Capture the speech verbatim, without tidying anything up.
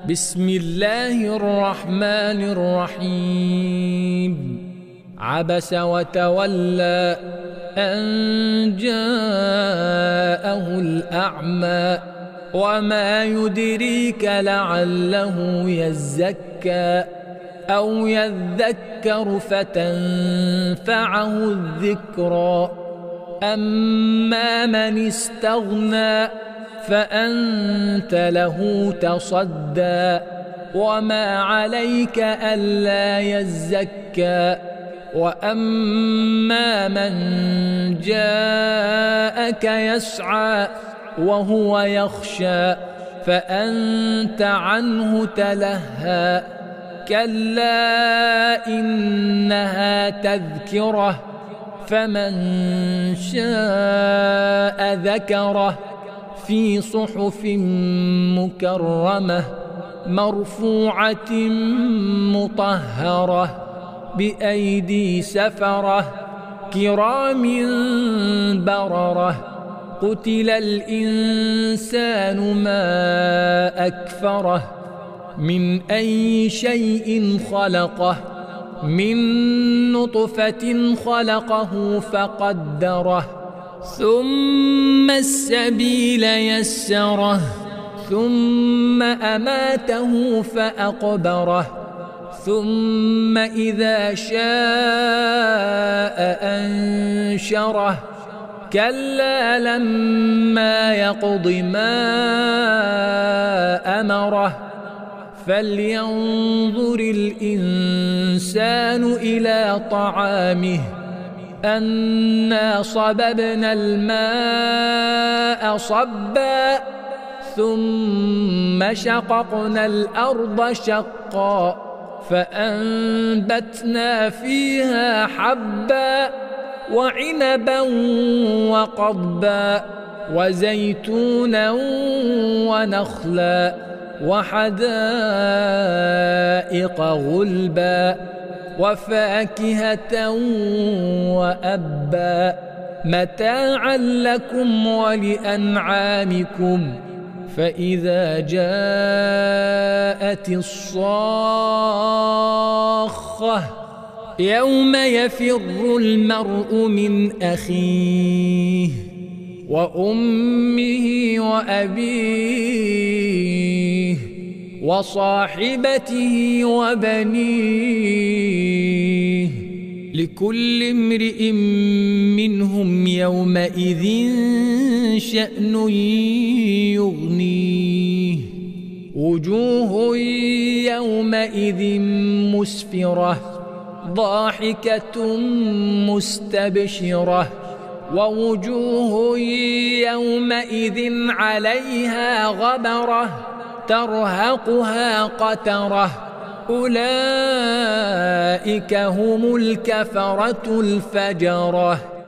بسم الله الرحمن الرحيم عبس وتولى أن جاءه الأعمى وما يدريك لعله يزكى أو يذكر فتنفعه الذكرى أما من استغنى فأنت له تصدى وما عليك ألا يزكى وأما من جاءك يسعى وهو يخشى فأنت عنه تلهى كلا إنها تذكرة فمن شاء ذكره في صحف مكرمة مرفوعة مطهرة بأيدي سفرة كرام بررة قتل الإنسان ما أكفره من أي شيء خلقه من نطفة خلقه فقدره ثم السبيل يسره ثم أماته فأقبره ثم إذا شاء أنشره كلا لما يقض ما أمره فلينظر الإنسان إلى طعامه أنا صببنا الماء صبا ثم شققنا الأرض شقا فأنبتنا فيها حبا وعنبا وقضبا وزيتونا ونخلا وحدائق غلبا وفاكهة وأبا متاعا لكم ولأنعامكم فإذا جاءت الصاخة يوم يفر المرء من أخيه وأمه وأبيه وصاحبته وبنيه لكل امرئ منهم يومئذ شأن يغنيه وجوه يومئذ مسفرة ضاحكة مستبشرة ووجوه يومئذ عليها غبرة ترهقها قترة أولئك هم الكفرة الفجرة.